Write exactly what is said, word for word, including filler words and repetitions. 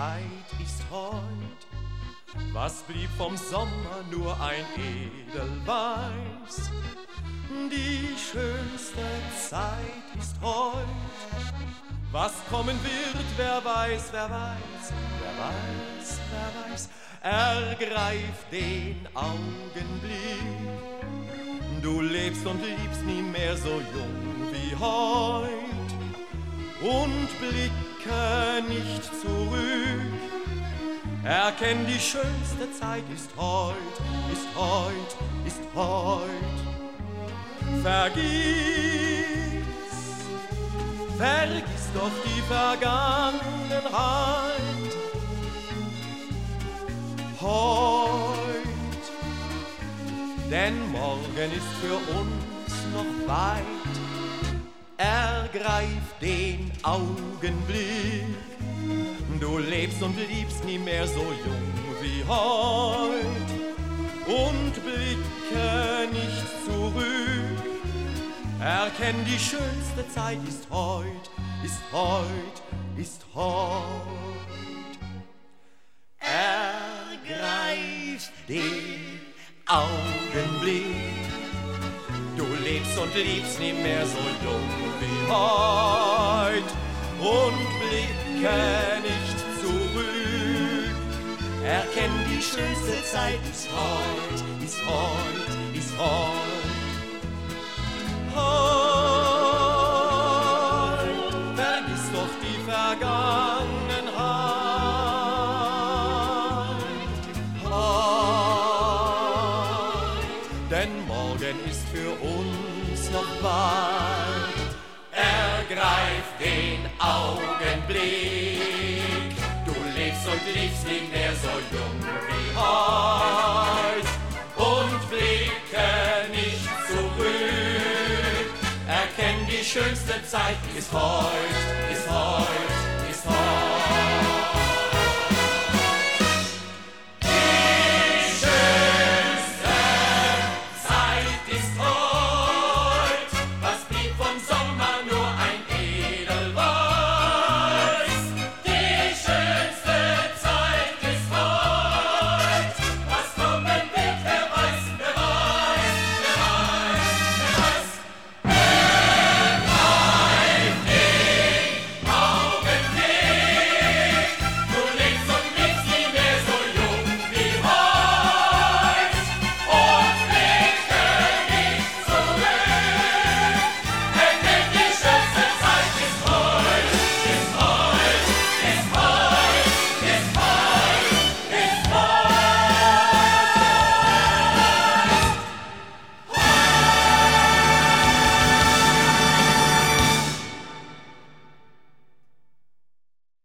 Zeit ist heut. Was blieb vom Sommer? Nur ein Edelweiß. Die schönste Zeit ist heut. Was kommen wird, wer weiß, wer weiß, wer weiß, wer weiß. Ergreif den Augenblick. Du lebst und liebst nie mehr so jung wie heut. Und blicke nicht zurück. Erkenn, die schönste Zeit ist heut, ist heut, ist heut. Vergiss, vergiss doch die Vergangenheit. Heut, denn morgen ist für uns noch weit. Ergreif den Augenblick. Du lebst und liebst nie mehr so jung wie heut. Und blicke nicht zurück. Erkenn, die schönste Zeit ist heut, ist heut, ist heut. Ergreif den Augenblick. Du lebst und liebst nie mehr so jung wie heut. Und blicke nicht zurück. Erkenn, die schönste Zeit ist heut, ist heut, ist heut. Heut, vergiss doch die Vergangenheit. Heut, denn morgen ist für uns noch weit. Ergreif den Augenblick. Du lebst und liebst nie mehr so jung wie heut. Und blicke nicht zurück. Erkenn, die schönste Zeit ist heut.